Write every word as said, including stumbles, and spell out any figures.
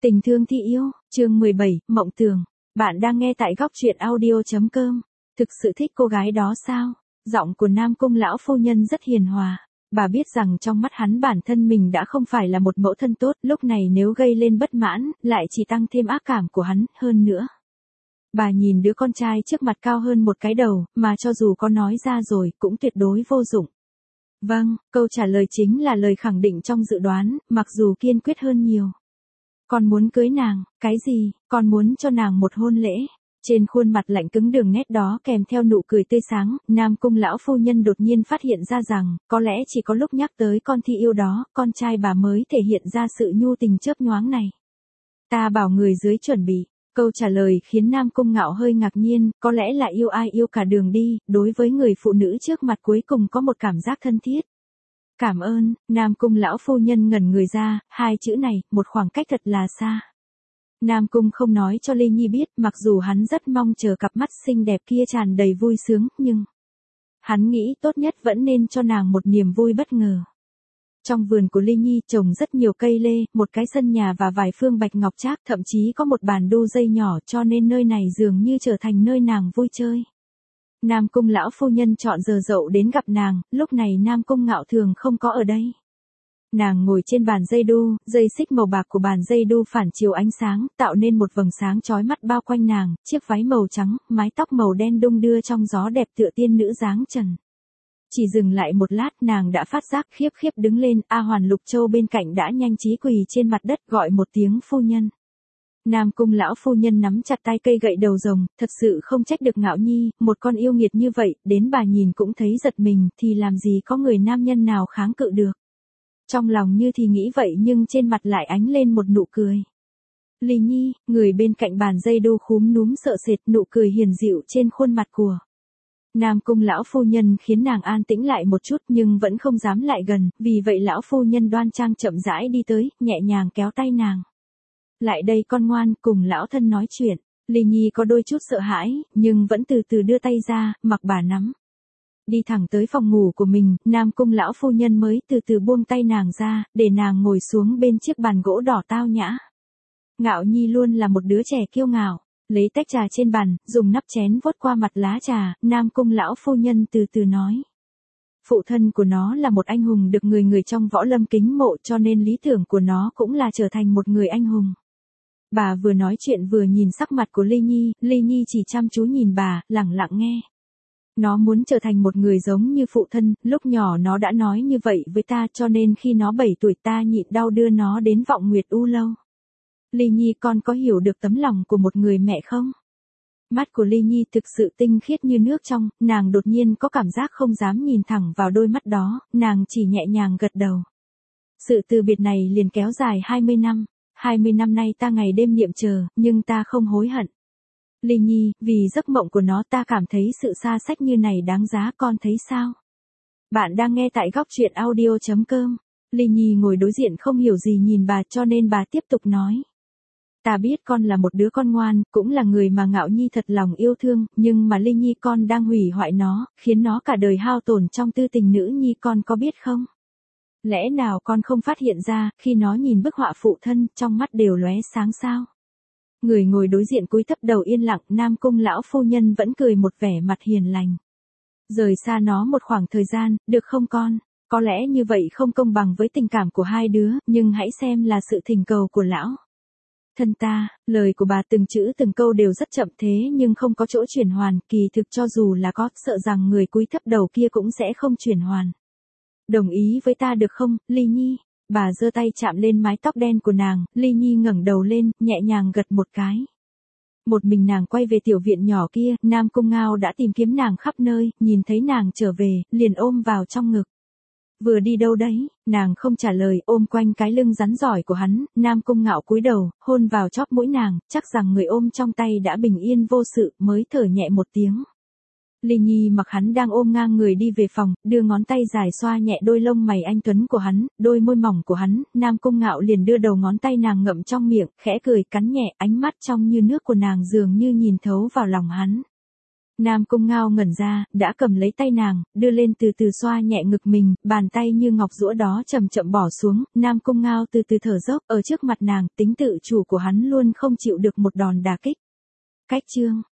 Tình thương thi yêu, chương mười bảy, Mộng Tường. Bạn đang nghe tại góc truyện audio.com. Thực sự thích cô gái đó sao? Giọng của Nam Cung lão phu nhân rất hiền hòa. Bà biết rằng trong mắt hắn bản thân mình đã không phải là một mẫu thân tốt, lúc này nếu gây lên bất mãn, lại chỉ tăng thêm ác cảm của hắn hơn nữa. Bà nhìn đứa con trai trước mặt cao hơn một cái đầu, mà cho dù có nói ra rồi, cũng tuyệt đối vô dụng. Vâng, câu trả lời chính là lời khẳng định trong dự đoán, mặc dù kiên quyết hơn nhiều. Con muốn cưới nàng, cái gì, con muốn cho nàng một hôn lễ. Trên khuôn mặt lạnh cứng đường nét đó kèm theo nụ cười tươi sáng, Nam Cung lão phu nhân đột nhiên phát hiện ra rằng, có lẽ chỉ có lúc nhắc tới con thi yêu đó, con trai bà mới thể hiện ra sự nhu tình chớp nhoáng này. Ta bảo người dưới chuẩn bị. Câu trả lời khiến Nam Cung Ngạo hơi ngạc nhiên, có lẽ là yêu ai yêu cả đường đi, đối với người phụ nữ trước mặt cuối cùng có một cảm giác thân thiết. Cảm ơn, Nam Cung lão phu nhân ngẩn người ra, hai chữ này, một khoảng cách thật là xa. Nam Cung không nói cho Lê Nhi biết, mặc dù hắn rất mong chờ cặp mắt xinh đẹp kia tràn đầy vui sướng, nhưng hắn nghĩ tốt nhất vẫn nên cho nàng một niềm vui bất ngờ. Trong vườn của Lê Nhi trồng rất nhiều cây lê, một cái sân nhà và vài phương bạch ngọc trác, thậm chí có một bàn đu dây nhỏ, cho nên nơi này dường như trở thành nơi nàng vui chơi. Nam Cung lão phu nhân chọn giờ dậu đến gặp nàng, lúc này Nam Cung Ngạo thường không có ở đây. Nàng ngồi trên bàn dây đu, dây xích màu bạc của bàn dây đu phản chiếu ánh sáng, tạo nên một vầng sáng chói mắt bao quanh nàng, chiếc váy màu trắng, mái tóc màu đen đung đưa trong gió đẹp tựa tiên nữ dáng trần. Chỉ dừng lại một lát, nàng đã phát giác khiếp khiếp đứng lên, A Hoàn Lục Châu bên cạnh đã nhanh trí quỳ trên mặt đất gọi một tiếng phu nhân. Nam Cung lão phu nhân nắm chặt tay cây gậy đầu rồng, thật sự không trách được Ngạo Nhi, một con yêu nghiệt như vậy, đến bà nhìn cũng thấy giật mình, thì làm gì có người nam nhân nào kháng cự được. Trong lòng như thì nghĩ vậy nhưng trên mặt lại ánh lên một nụ cười. Lý Nhi, người bên cạnh bàn dây đu khúm núm sợ sệt, nụ cười hiền dịu trên khuôn mặt của Nam Cung lão phu nhân khiến nàng an tĩnh lại một chút nhưng vẫn không dám lại gần, vì vậy lão phu nhân đoan trang chậm rãi đi tới, nhẹ nhàng kéo tay nàng. Lại đây con ngoan, cùng lão thân nói chuyện. Lý Nhi có đôi chút sợ hãi, nhưng vẫn từ từ đưa tay ra, mặc bà nắm. Đi thẳng tới phòng ngủ của mình, Nam Cung lão phu nhân mới từ từ buông tay nàng ra, để nàng ngồi xuống bên chiếc bàn gỗ đỏ tao nhã. Ngạo Nhi luôn là một đứa trẻ kiêu ngạo. Lấy tách trà trên bàn, dùng nắp chén vuốt qua mặt lá trà, Nam Cung lão phu nhân từ từ nói. Phụ thân của nó là một anh hùng được người người trong võ lâm kính mộ, cho nên lý tưởng của nó cũng là trở thành một người anh hùng. Bà vừa nói chuyện vừa nhìn sắc mặt của Lê Nhi, Lê Nhi chỉ chăm chú nhìn bà, lẳng lặng nghe. Nó muốn trở thành một người giống như phụ thân, lúc nhỏ nó đã nói như vậy với ta, cho nên khi nó bảy tuổi ta nhịn đau đưa nó đến Vọng Nguyệt U Lâu. Lê Nhi, con có hiểu được tấm lòng của một người mẹ không? Mắt của Lê Nhi thực sự tinh khiết như nước trong, nàng đột nhiên có cảm giác không dám nhìn thẳng vào đôi mắt đó, nàng chỉ nhẹ nhàng gật đầu. Sự từ biệt này liền kéo dài hai mươi năm, hai mươi năm nay ta ngày đêm niệm chờ, nhưng ta không hối hận. Lê Nhi, vì giấc mộng của nó ta cảm thấy sự xa cách như này đáng giá, con thấy sao? Bạn đang nghe tại góc truyện audio.com. Lê Nhi ngồi đối diện không hiểu gì nhìn bà, cho nên bà tiếp tục nói. Ta biết con là một đứa con ngoan, cũng là người mà Ngạo Nhi thật lòng yêu thương, nhưng mà Lê Nhi con đang hủy hoại nó, khiến nó cả đời hao tổn trong tư tình nữ nhi, con có biết không? Lẽ nào con không phát hiện ra, khi nó nhìn bức họa phụ thân, trong mắt đều lóe sáng sao? Người ngồi đối diện cúi thấp đầu yên lặng, Nam Cung lão phu nhân vẫn cười một vẻ mặt hiền lành. Rời xa nó một khoảng thời gian, được không con? Có lẽ như vậy không công bằng với tình cảm của hai đứa, nhưng hãy xem là sự thỉnh cầu của lão. Thân ta, lời của bà từng chữ từng câu đều rất chậm thế nhưng không có chỗ chuyển hoàn, kỳ thực cho dù là có, sợ rằng người cúi thấp đầu kia cũng sẽ không chuyển hoàn. Đồng ý với ta được không, Ly Nhi? Bà giơ tay chạm lên mái tóc đen của nàng, Ly Nhi ngẩng đầu lên, nhẹ nhàng gật một cái. Một mình nàng quay về tiểu viện nhỏ kia, Nam Cung Ngao đã tìm kiếm nàng khắp nơi, nhìn thấy nàng trở về, liền ôm vào trong ngực. Vừa đi đâu đấy? Nàng không trả lời, ôm quanh cái lưng rắn giỏi của hắn, Nam Cung Ngạo cúi đầu, hôn vào chóp mũi nàng, chắc rằng người ôm trong tay đã bình yên vô sự, mới thở nhẹ một tiếng. Lê Nhi mặc hắn đang ôm ngang người đi về phòng, đưa ngón tay dài xoa nhẹ đôi lông mày anh tuấn của hắn, đôi môi mỏng của hắn, Nam Cung Ngạo liền đưa đầu ngón tay nàng ngậm trong miệng, khẽ cười cắn nhẹ, ánh mắt trong như nước của nàng dường như nhìn thấu vào lòng hắn. Nam Cung Ngao ngẩn ra, đã cầm lấy tay nàng, đưa lên từ từ xoa nhẹ ngực mình, bàn tay như ngọc giũa đó chậm chậm bỏ xuống, Nam Cung Ngao từ từ thở dốc, ở trước mặt nàng, tính tự chủ của hắn luôn không chịu được một đòn đả kích. Cách chương